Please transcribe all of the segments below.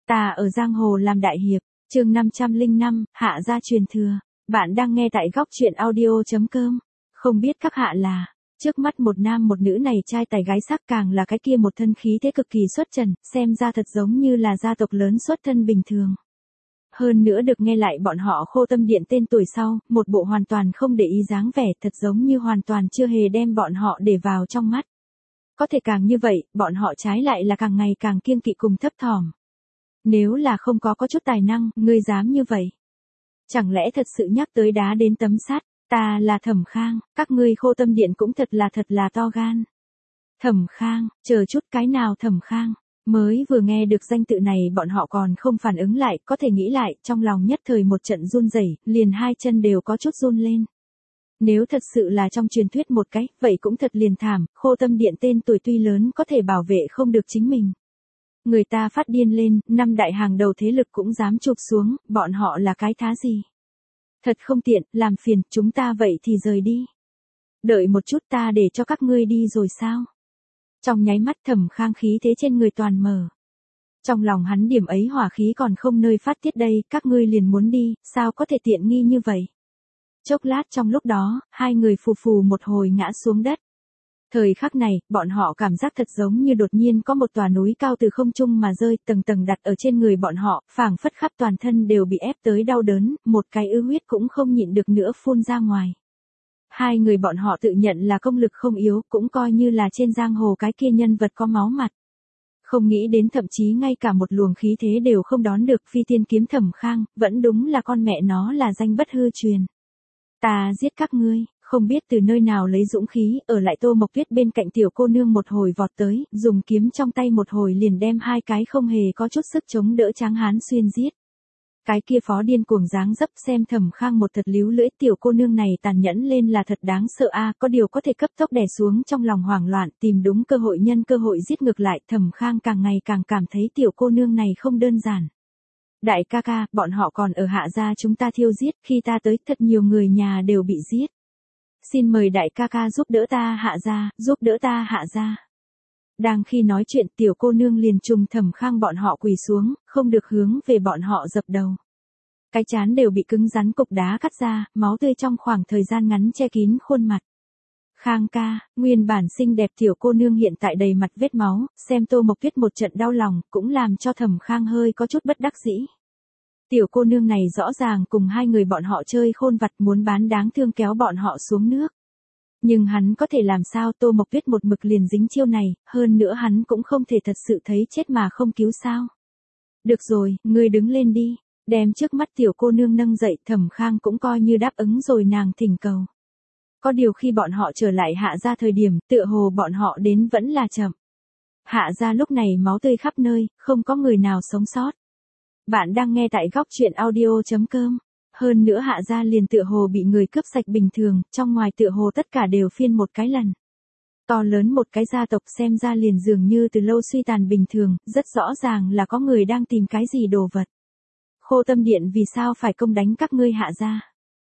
Ta ở giang hồ làm đại hiệp, chương 505, hạ gia truyền thừa. Bạn đang nghe tại góc truyện audio.com. Không biết các hạ là, trước mắt một nam một nữ này trai tài gái sắc, càng là cái kia một thân khí thế cực kỳ xuất trần, xem ra thật giống như là gia tộc lớn xuất thân bình thường. Hơn nữa được nghe lại bọn họ Khô Tâm Điện tên tuổi sau, một bộ hoàn toàn không để ý dáng vẻ, thật giống như hoàn toàn chưa hề đem bọn họ để vào trong mắt. Có thể càng như vậy, bọn họ trái lại là càng ngày càng kiêng kỵ cùng thấp thỏm. Nếu là không có chút tài năng, ngươi dám như vậy? Chẳng lẽ thật sự nhắc tới đá đến tấm sắt? Ta là Thẩm Khang, các ngươi Khô Tâm Điện cũng thật là to gan. Thẩm Khang, chờ chút, cái nào Thẩm Khang? Mới vừa nghe được danh tự này bọn họ còn không phản ứng lại, có thể nghĩ lại, trong lòng nhất thời một trận run rẩy, liền hai chân đều có chút run lên. Nếu thật sự là trong truyền thuyết một cái, vậy cũng thật liền thảm, Khô Tâm Điện tên tuổi tuy lớn có thể bảo vệ không được chính mình. Người ta phát điên lên, năm đại hàng đầu thế lực cũng dám chụp xuống, bọn họ là cái thá gì? Thật không tiện, làm phiền, chúng ta vậy thì rời đi. Đợi một chút, ta để cho các ngươi đi rồi sao? Trong nháy mắt Thẩm Khang khí thế trên người toàn mở. Trong lòng hắn điểm ấy hỏa khí còn không nơi phát tiết đây, các ngươi liền muốn đi, sao có thể tiện nghi như vậy? Chốc lát trong lúc đó, hai người phù phù một hồi ngã xuống đất. Thời khắc này, bọn họ cảm giác thật giống như đột nhiên có một tòa núi cao từ không trung mà rơi, tầng tầng đặt ở trên người bọn họ, phảng phất khắp toàn thân đều bị ép tới đau đớn, một cái ứ huyết cũng không nhịn được nữa phun ra ngoài. Hai người bọn họ tự nhận là công lực không yếu, cũng coi như là trên giang hồ cái kia nhân vật có máu mặt. Không nghĩ đến thậm chí ngay cả một luồng khí thế đều không đón được, phi tiên kiếm Thẩm Khang, vẫn đúng là con mẹ nó là danh bất hư truyền. Ta giết các ngươi. Không biết từ nơi nào lấy dũng khí, ở lại Tô Mộc Tuyết bên cạnh tiểu cô nương một hồi vọt tới, dùng kiếm trong tay một hồi liền đem hai cái không hề có chút sức chống đỡ tráng hán xuyên giết. Cái kia phó điên cuồng dáng dấp xem Thẩm Khang một thật líu lưỡi, tiểu cô nương này tàn nhẫn lên là thật đáng sợ a, có điều có thể cấp tốc đè xuống trong lòng hoảng loạn, tìm đúng cơ hội nhân cơ hội giết ngược lại, Thẩm Khang càng ngày càng cảm thấy tiểu cô nương này không đơn giản. Đại ca ca, bọn họ còn ở hạ gia chúng ta thiêu giết, khi ta tới thật nhiều người nhà đều bị giết. Xin mời đại ca ca giúp đỡ ta hạ gia, giúp đỡ ta hạ gia. Đang khi nói chuyện tiểu cô nương liền trùng Thẩm Khang bọn họ quỳ xuống, không được hướng về bọn họ dập đầu. Cái trán đều bị cứng rắn cục đá cắt ra, máu tươi trong khoảng thời gian ngắn che kín khuôn mặt. Khang ca, nguyên bản xinh đẹp tiểu cô nương hiện tại đầy mặt vết máu, xem Tô Mộc Tuyết một trận đau lòng, cũng làm cho Thẩm Khang hơi có chút bất đắc dĩ. Tiểu cô nương này rõ ràng cùng hai người bọn họ chơi khôn vặt, muốn bán đáng thương kéo bọn họ xuống nước. Nhưng hắn có thể làm sao, Tô Mộc Tuyết một mực liền dính chiêu này, hơn nữa hắn cũng không thể thật sự thấy chết mà không cứu sao. Được rồi, ngươi đứng lên đi, đem trước mắt tiểu cô nương nâng dậy, Thẩm Khang cũng coi như đáp ứng rồi nàng thỉnh cầu. Có điều khi bọn họ trở lại hạ gia thời điểm, tựa hồ bọn họ đến vẫn là chậm. Hạ gia lúc này máu tươi khắp nơi, không có người nào sống sót. Bạn đang nghe tại góc truyện audio.com. Hơn nữa hạ gia liền tựa hồ bị người cướp sạch bình thường, trong ngoài tựa hồ tất cả đều phiên một cái lần. To lớn một cái gia tộc xem ra liền dường như từ lâu suy tàn bình thường, rất rõ ràng là có người đang tìm cái gì đồ vật. Khô Tâm Điện vì sao phải công đánh các ngươi hạ gia?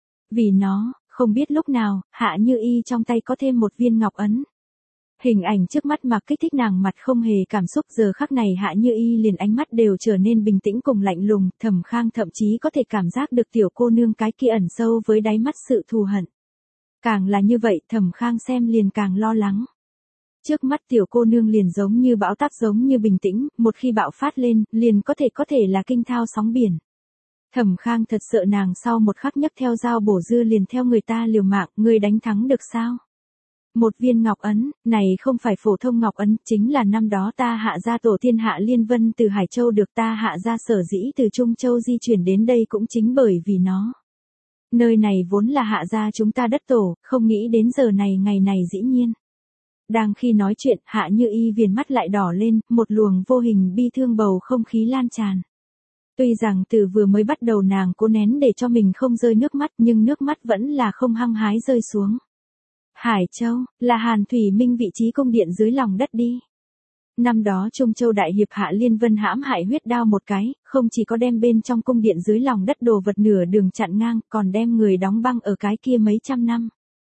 Vì nó, không biết lúc nào, Hạ Như Y trong tay có thêm một viên ngọc ấn. Hình ảnh trước mắt mà kích thích nàng mặt không hề cảm xúc, giờ khắc này Hạ Như Y liền ánh mắt đều trở nên bình tĩnh cùng lạnh lùng, Thẩm Khang thậm chí có thể cảm giác được tiểu cô nương cái kia ẩn sâu với đáy mắt sự thù hận. Càng là như vậy, Thẩm Khang xem liền càng lo lắng. Trước mắt tiểu cô nương liền giống như bão táp, giống như bình tĩnh, một khi bạo phát lên, liền có thể là kinh thao sóng biển. Thẩm Khang thật sợ nàng sau một khắc nhấc theo dao bổ dưa liền theo người ta liều mạng, ngươi đánh thắng được sao? Một viên ngọc ấn, này không phải phổ thông ngọc ấn, chính là năm đó ta hạ gia tổ tiên Hạ Liên Vân từ Hải Châu được ta hạ gia sở dĩ từ Trung Châu di chuyển đến đây cũng chính bởi vì nó. Nơi này vốn là hạ gia chúng ta đất tổ, không nghĩ đến giờ này ngày này dĩ nhiên. Đang khi nói chuyện, Hạ Như Y viền mắt lại đỏ lên, một luồng vô hình bi thương bầu không khí lan tràn. Tuy rằng từ vừa mới bắt đầu nàng cố nén để cho mình không rơi nước mắt, nhưng nước mắt vẫn là không hăng hái rơi xuống. Hải Châu, là Hàn Thủy Minh vị trí cung điện dưới lòng đất đi. Năm đó Trung Châu đại hiệp Hạ Liên Vân hãm hại huyết đao một cái, không chỉ có đem bên trong cung điện dưới lòng đất đồ vật nửa đường chặn ngang, còn đem người đóng băng ở cái kia mấy trăm năm.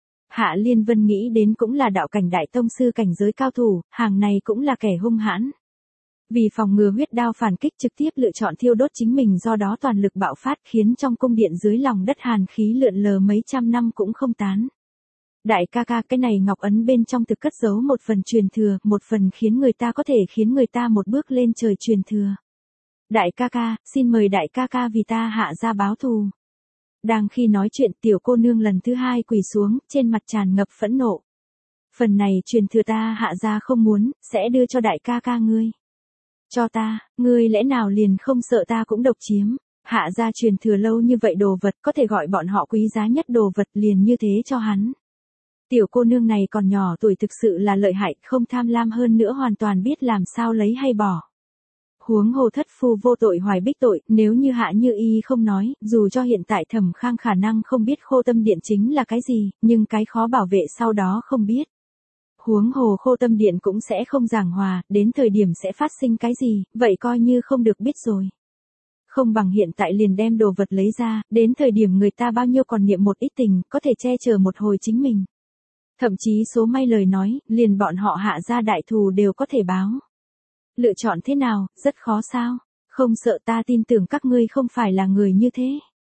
Hạ Liên Vân nghĩ đến cũng là đạo cảnh đại tông sư cảnh giới cao thủ, hàng này cũng là kẻ hung hãn. Vì phòng ngừa huyết đao phản kích trực tiếp lựa chọn thiêu đốt chính mình, do đó toàn lực bạo phát khiến trong cung điện dưới lòng đất hàn khí lượn lờ mấy trăm năm cũng không tán. Đại ca ca, cái này ngọc ấn bên trong thực cất giấu một phần truyền thừa, một phần khiến người ta có thể khiến người ta một bước lên trời truyền thừa. Đại ca ca, xin mời đại ca ca vì ta Hạ gia báo thù. Đang khi nói chuyện, tiểu cô nương lần thứ hai quỳ xuống, trên mặt tràn ngập phẫn nộ. Phần này truyền thừa ta Hạ gia không muốn, sẽ đưa cho đại ca ca ngươi. Cho ta, ngươi lẽ nào liền không sợ ta cũng độc chiếm? Hạ gia truyền thừa lâu như vậy đồ vật, có thể gọi bọn họ quý giá nhất đồ vật liền như thế cho hắn. Tiểu cô nương này còn nhỏ tuổi, thực sự là lợi hại, không tham lam, hơn nữa hoàn toàn biết làm sao lấy hay bỏ. Huống hồ thất phu vô tội hoài bích tội, nếu như Hạ Như Y không nói, dù cho hiện tại Thẩm Khang khả năng không biết Khô Tâm Điện chính là cái gì, nhưng cái khó bảo vệ sau đó không biết. Huống hồ Khô Tâm Điện cũng sẽ không giảng hòa, đến thời điểm sẽ phát sinh cái gì, vậy coi như không được biết rồi. Không bằng hiện tại liền đem đồ vật lấy ra, đến thời điểm người ta bao nhiêu còn niệm một ít tình, có thể che chở một hồi chính mình. Thậm chí số may lời nói, liền bọn họ Hạ gia đại thù đều có thể báo. Lựa chọn thế nào, rất khó sao? Không sợ, ta tin tưởng các ngươi không phải là người như thế.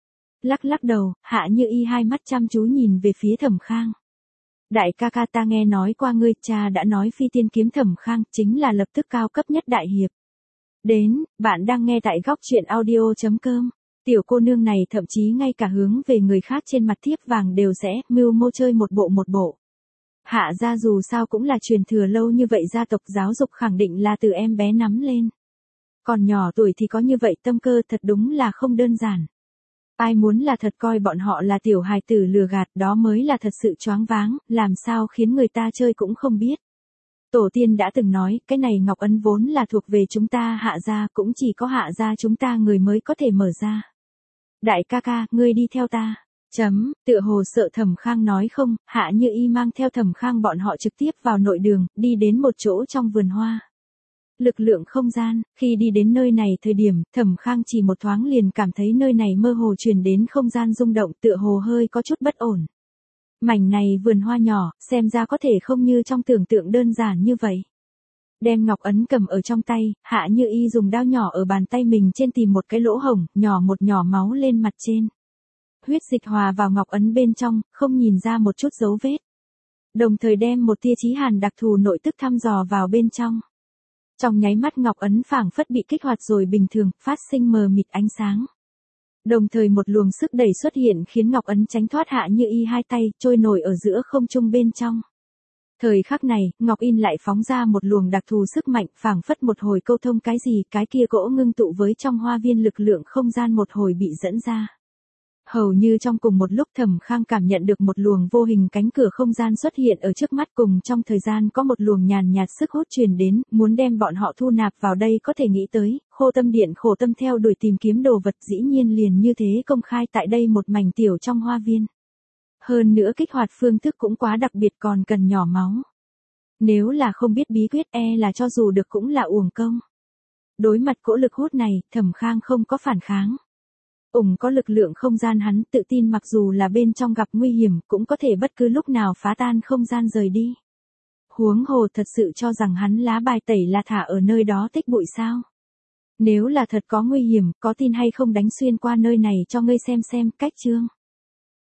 Lắc lắc đầu, Hạ Như Y hai mắt chăm chú nhìn về phía Thẩm Khang. Đại ca ca, ta nghe nói qua ngươi, cha đã nói phi tiên kiếm Thẩm Khang chính là lập tức cao cấp nhất đại hiệp. Đến, bạn đang nghe tại góc truyện audio.com. Tiểu cô nương này thậm chí ngay cả hướng về người khác trên mặt thiếp vàng đều sẽ mưu mô chơi một bộ. Hạ gia dù sao cũng là truyền thừa lâu như vậy, gia tộc giáo dục khẳng định là từ em bé nắm lên. Còn nhỏ tuổi thì có như vậy tâm cơ, thật đúng là không đơn giản. Ai muốn là thật coi bọn họ là tiểu hài tử lừa gạt, đó mới là thật sự choáng váng, làm sao khiến người ta chơi cũng không biết. Tổ tiên đã từng nói, cái này ngọc ấn vốn là thuộc về chúng ta Hạ gia, cũng chỉ có Hạ gia chúng ta người mới có thể mở ra. Đại ca ca, ngươi đi theo ta. Tựa hồ sợ Thẩm Khang nói không, Hạ Như Y mang theo Thẩm Khang bọn họ trực tiếp vào nội đường, đi đến một chỗ trong vườn hoa. Lực lượng không gian, khi đi đến nơi này thời điểm, Thẩm Khang chỉ một thoáng liền cảm thấy nơi này mơ hồ truyền đến không gian rung động, tựa hồ hơi có chút bất ổn. Mảnh này vườn hoa nhỏ, xem ra có thể không như trong tưởng tượng đơn giản như vậy. Đem ngọc ấn cầm ở trong tay, Hạ Như Y dùng dao nhỏ ở bàn tay mình trên tìm một cái lỗ hổng, nhỏ một nhỏ máu lên mặt trên. Huyết dịch hòa vào ngọc ấn bên trong, không nhìn ra một chút dấu vết. Đồng thời đem một tia chí hàn đặc thù nội tức thăm dò vào bên trong. Trong nháy mắt ngọc ấn phảng phất bị kích hoạt rồi bình thường, phát sinh mờ mịt ánh sáng. Đồng thời một luồng sức đẩy xuất hiện khiến ngọc ấn tránh thoát Hạ Như Y hai tay, trôi nổi ở giữa không trung bên trong. Thời khắc này, Ngọc In lại phóng ra một luồng đặc thù sức mạnh, phảng phất một hồi câu thông cái gì, cái kia gỗ ngưng tụ với trong hoa viên lực lượng không gian một hồi bị dẫn ra. Hầu như trong cùng một lúc Thẩm Khang cảm nhận được một luồng vô hình cánh cửa không gian xuất hiện ở trước mắt, cùng trong thời gian có một luồng nhàn nhạt sức hút truyền đến, muốn đem bọn họ thu nạp vào đây. Có thể nghĩ tới, Khô Tâm Điện khổ tâm theo đuổi tìm kiếm đồ vật, dĩ nhiên liền như thế công khai tại đây một mảnh tiểu trong hoa viên. Hơn nữa kích hoạt phương thức cũng quá đặc biệt, còn cần nhỏ máu. Nếu là không biết bí quyết, là cho dù được cũng là uổng công. Đối mặt cỗ lực hút này, Thẩm Khang không có phản kháng. Có lực lượng không gian, hắn tự tin mặc dù là bên trong gặp nguy hiểm, cũng có thể bất cứ lúc nào phá tan không gian rời đi. Huống hồ thật sự cho rằng hắn lá bài tẩy là thả ở nơi đó tích bụi sao? Nếu là thật có nguy hiểm, có tin hay không đánh xuyên qua nơi này cho ngươi xem, cách chương.